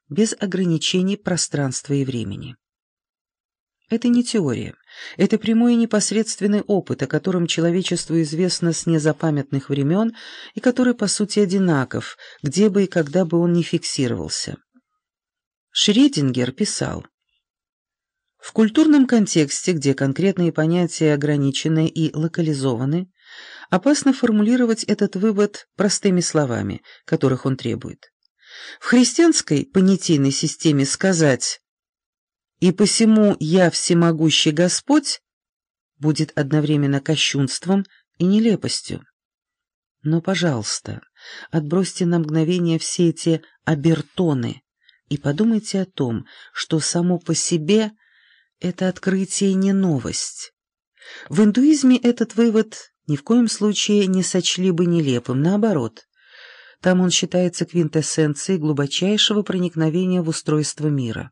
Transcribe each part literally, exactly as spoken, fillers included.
без ограничений пространства и времени. Это не теория, это прямой и непосредственный опыт, о котором человечеству известно с незапамятных времен и который, по сути, одинаков, где бы и когда бы он ни фиксировался. Шрёдингер писал: «В культурном контексте, где конкретные понятия ограничены и локализованы, опасно формулировать этот вывод простыми словами, которых он требует. В христианской понятийной системе сказать «И посему я всемогущий Господь» будет одновременно кощунством и нелепостью. Но, пожалуйста, отбросьте на мгновение все эти обертоны и подумайте о том, что само по себе это открытие не новость. В индуизме этот вывод ни в коем случае не сочли бы нелепым, наоборот. Там он считается квинтэссенцией глубочайшего проникновения в устройство мира.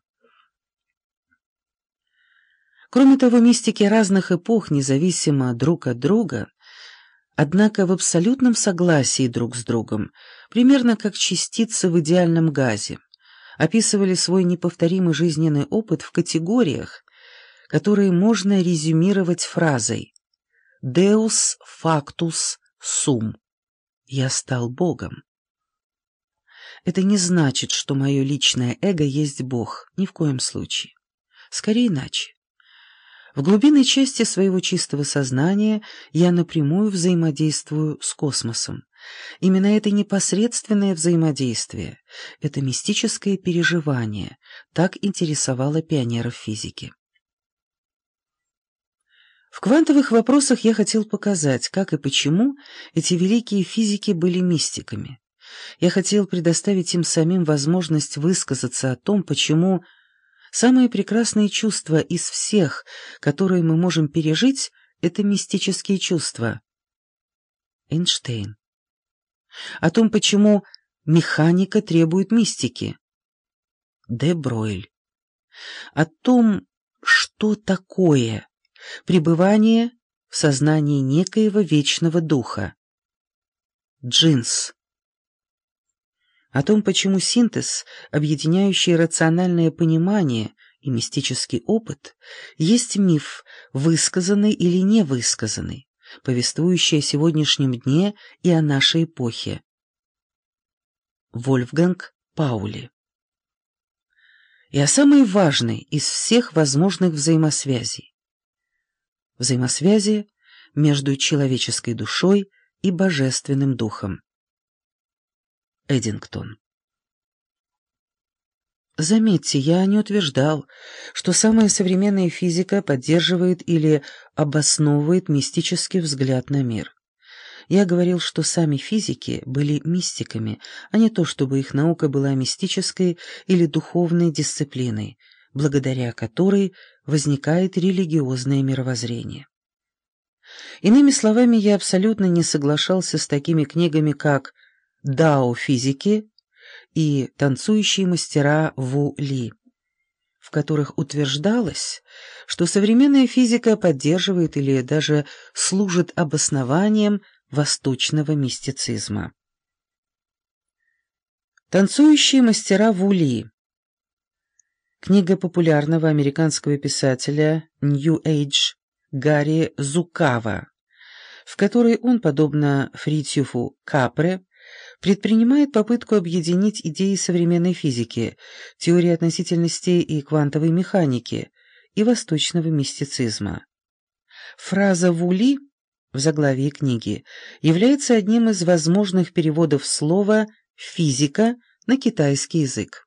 Кроме того, мистики разных эпох, независимо друг от друга, однако в абсолютном согласии друг с другом, примерно как частицы в идеальном газе, описывали свой неповторимый жизненный опыт в категориях, которые можно резюмировать фразой «Deus factus sum» — «Я стал Богом». Это не значит, что мое личное эго есть Бог, ни в коем случае. Скорее иначе. В глубинной части своего чистого сознания я напрямую взаимодействую с космосом. Именно это непосредственное взаимодействие, это мистическое переживание так интересовало пионеров физики. В квантовых вопросах я хотел показать, как и почему эти великие физики были мистиками. Я хотел предоставить им самим возможность высказаться о том, почему самые прекрасные чувства из всех, которые мы можем пережить, это мистические чувства. Эйнштейн. О том, почему механика требует мистики. Де Бройль. О том, что такое пребывание в сознании некоего вечного духа. Джинс. О том, почему синтез, объединяющий рациональное понимание и мистический опыт, есть миф, высказанный или невысказанный, повествующий о сегодняшнем дне и о нашей эпохе. Вольфганг Паули. И о самой важной из всех возможных взаимосвязей. Взаимосвязи между человеческой душой и божественным духом. Эддингтон. Заметьте, я не утверждал, что самая современная физика поддерживает или обосновывает мистический взгляд на мир. Я говорил, что сами физики были мистиками, а не то, чтобы их наука была мистической или духовной дисциплиной, благодаря которой возникает религиозное мировоззрение. Иными словами, я абсолютно не соглашался с такими книгами, как «Дао физики» и «Танцующие мастера Ву Ли», в которых утверждалось, что современная физика поддерживает или даже служит обоснованием восточного мистицизма. «Танцующие мастера Ву Ли» — книга популярного американского писателя New Age Гарри Зукава, в которой он, подобно Фритьёфу Капре, предпринимает попытку объединить идеи современной физики, теории относительности и квантовой механики и восточного мистицизма. Фраза «Вули» в заглавии книги является одним из возможных переводов слова «физика» на китайский язык.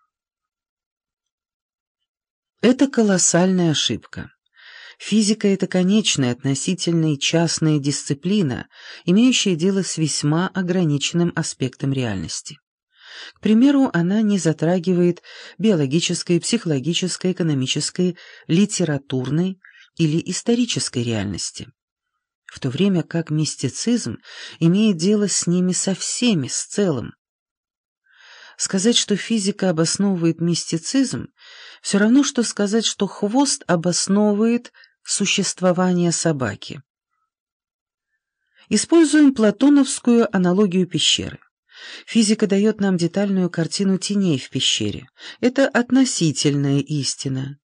Это колоссальная ошибка. Физика — это конечная, относительная и частная дисциплина, имеющая дело с весьма ограниченным аспектом реальности. К примеру, она не затрагивает биологической, психологической, экономической, литературной или исторической реальности, в то время как мистицизм имеет дело с ними со всеми, с целым. Сказать, что физика обосновывает мистицизм, все равно, что сказать, что хвост обосновывает существование собаки. Используем платоновскую аналогию пещеры. Физика дает нам детальную картину теней в пещере. Это относительная истина.